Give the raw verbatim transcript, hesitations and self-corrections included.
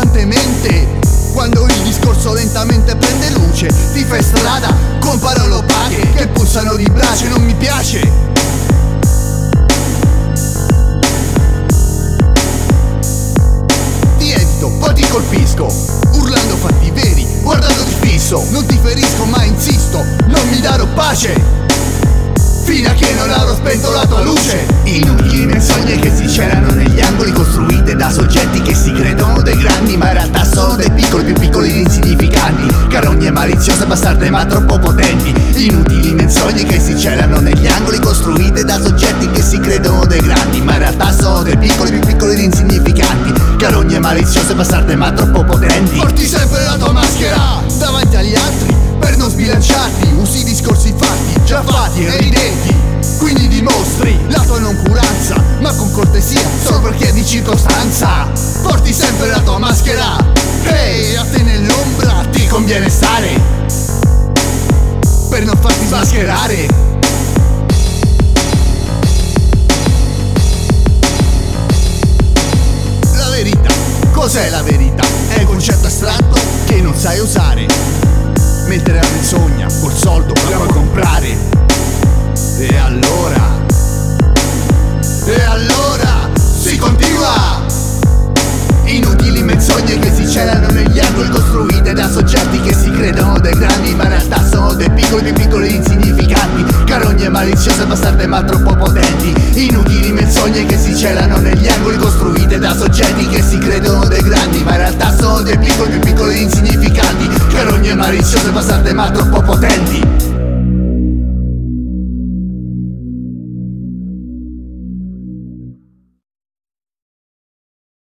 costantemente. Quando il discorso lentamente prende luce, ti fai strada con parole opache che pulsano di brace. Non mi piace. Ti evito, poi ti colpisco, urlando fatti veri, guardandoti fisso. Non ti ferisco ma insisto, non mi darò pace fino a che non avrò spento la tua luce. Inutili menzogne che si celano negli angoli, costruite da soggetti che si credono dei grandi, ma in realtà sono dei piccoli, più piccoli ed insignificanti. Carogne maliziose, bastarde ma troppo potenti. Inutili menzogne che si celano negli angoli, costruite da soggetti che si credono dei grandi, ma in realtà sono dei piccoli, più piccoli ed insignificanti. Carogne maliziose, bastarde ma troppo potenti. Porti sempre la tua maschera davanti agli altri per non sbilanciarti, usi discorsi fatti, già fatti e ridenti. Quindi dimostri la tua noncuranza, ma con cortesia, solo perché è di circostanza. Porti sempre la tua maschera, ehi, hey, a te nell'ombra ti conviene stare per non farti smascherare. La verità, cos'è la verità? È un concetto astratto che non sai usare, mentre la menzogna col soldo la puoi comprare. E allora, e allora si continua. Inutili menzogne che si celano negli angoli, costruite da soggetti che si credono dei grandi, ma in realtà sono dei piccoli, più piccoli e insignificanti. Carogne maliziose, bastarde ma troppo potenti. Inutili menzogne che si celano negli angoli, costruite da soggetti che si credono dei grandi, ma in realtà sono dei piccoli, più piccoli e insignificanti. Carogne maliziose, bastarde ma troppo